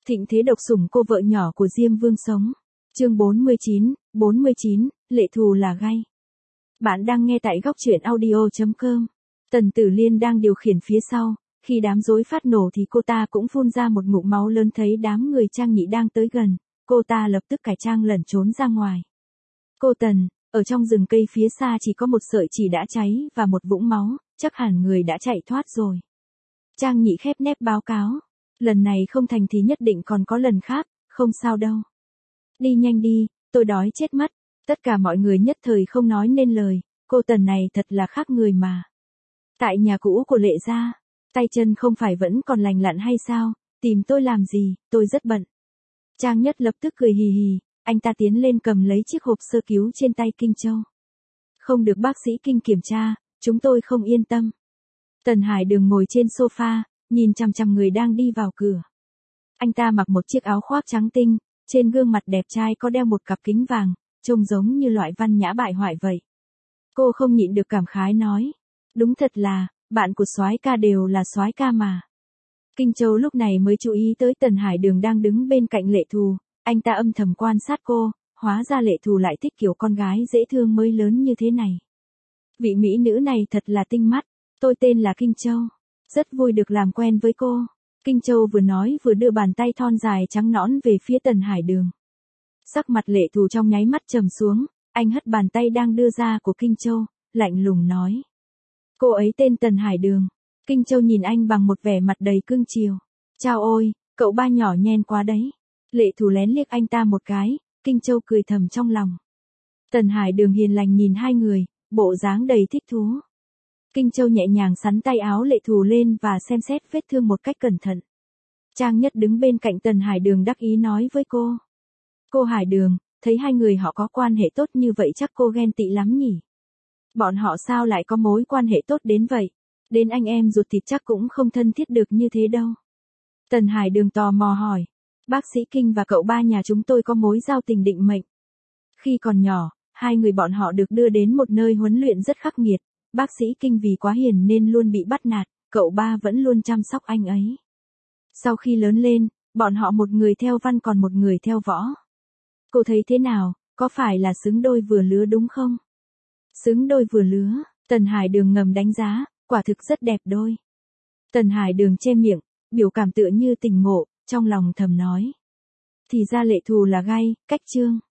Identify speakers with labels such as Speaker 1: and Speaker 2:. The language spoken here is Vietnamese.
Speaker 1: Thịnh thế độc sủng cô vợ nhỏ của Diêm Vương sống. Chương 49, lệ thù là gay. Bạn đang nghe tại góc truyện audio.com. Tần Tử Liên đang điều khiển phía sau, khi đám rối phát nổ thì cô ta cũng phun ra một ngụm máu lớn. Thấy đám người Trang Nhị đang tới gần, cô ta lập tức cải trang lẩn trốn ra ngoài. Cô Tần, ở trong rừng cây phía xa chỉ có một sợi chỉ đã cháy và một vũng máu, chắc hẳn người đã chạy thoát rồi. Trang Nhị khép nép báo cáo. Lần này không thành thì nhất định còn có lần khác, không sao đâu. Đi nhanh đi, tôi đói chết mất. Tất cả mọi người nhất thời không nói nên lời, cô Tần này thật là khác người mà. Tại nhà cũ của Lệ gia, tay chân không phải vẫn còn lành lặn hay sao, tìm tôi làm gì, tôi rất bận. Trang Nhất lập tức cười hì hì, anh ta tiến lên cầm lấy chiếc hộp sơ cứu trên tay Kinh Châu. Không được bác sĩ Kinh kiểm tra, chúng tôi không yên tâm. Tần Hải Đường ngồi trên sofa, nhìn chằm chằm người đang đi vào cửa. Anh ta mặc một chiếc áo khoác trắng tinh, trên gương mặt đẹp trai có đeo một cặp kính vàng, trông giống như loại văn nhã bại hoại vậy. Cô không nhịn được cảm khái nói, đúng thật là, bạn của soái ca đều là soái ca mà. Kinh Châu lúc này mới chú ý tới Tần Hải Đường đang đứng bên cạnh Lệ Thù, anh ta âm thầm quan sát cô, hóa ra Lệ Thù lại thích kiểu con gái dễ thương mới lớn như thế này. Vị mỹ nữ này thật là tinh mắt, tôi tên là Kinh Châu. Rất vui được làm quen với cô. Kinh Châu vừa nói vừa đưa bàn tay thon dài trắng nõn về phía Tần Hải Đường. Sắc mặt Lệ Thù trong nháy mắt trầm xuống, anh hất bàn tay đang đưa ra của Kinh Châu, lạnh lùng nói. Cô ấy tên Tần Hải Đường. Kinh Châu nhìn anh bằng một vẻ mặt đầy cưng chiều. Chao ôi, cậu ba nhỏ nhen quá đấy. Lệ Thù lén liếc anh ta một cái, Kinh Châu cười thầm trong lòng. Tần Hải Đường hiền lành nhìn hai người, bộ dáng đầy thích thú. Kinh Châu nhẹ nhàng xắn tay áo Lệ Thù lên và xem xét vết thương một cách cẩn thận. Trang Nhất đứng bên cạnh Tần Hải Đường đắc ý nói với cô. Cô Hải Đường, thấy hai người họ có quan hệ tốt như vậy chắc cô ghen tị lắm nhỉ? Bọn họ sao lại có mối quan hệ tốt đến vậy? Đến anh em ruột thịt chắc cũng không thân thiết được như thế đâu. Tần Hải Đường tò mò hỏi. Bác sĩ Kinh và cậu ba nhà chúng tôi có mối giao tình định mệnh. Khi còn nhỏ, hai người bọn họ được đưa đến một nơi huấn luyện rất khắc nghiệt. Bác sĩ Kinh vì quá hiền nên luôn bị bắt nạt, cậu ba vẫn luôn chăm sóc anh ấy. Sau khi lớn lên, bọn họ một người theo văn còn một người theo võ. Cô thấy thế nào, có phải là xứng đôi vừa lứa đúng không? Xứng đôi vừa lứa, Tần Hải Đường ngầm đánh giá, quả thực rất đẹp đôi. Tần Hải Đường che miệng, biểu cảm tựa như tỉnh ngộ, trong lòng thầm nói. Thì ra Lệ Thù là gay, cách chương.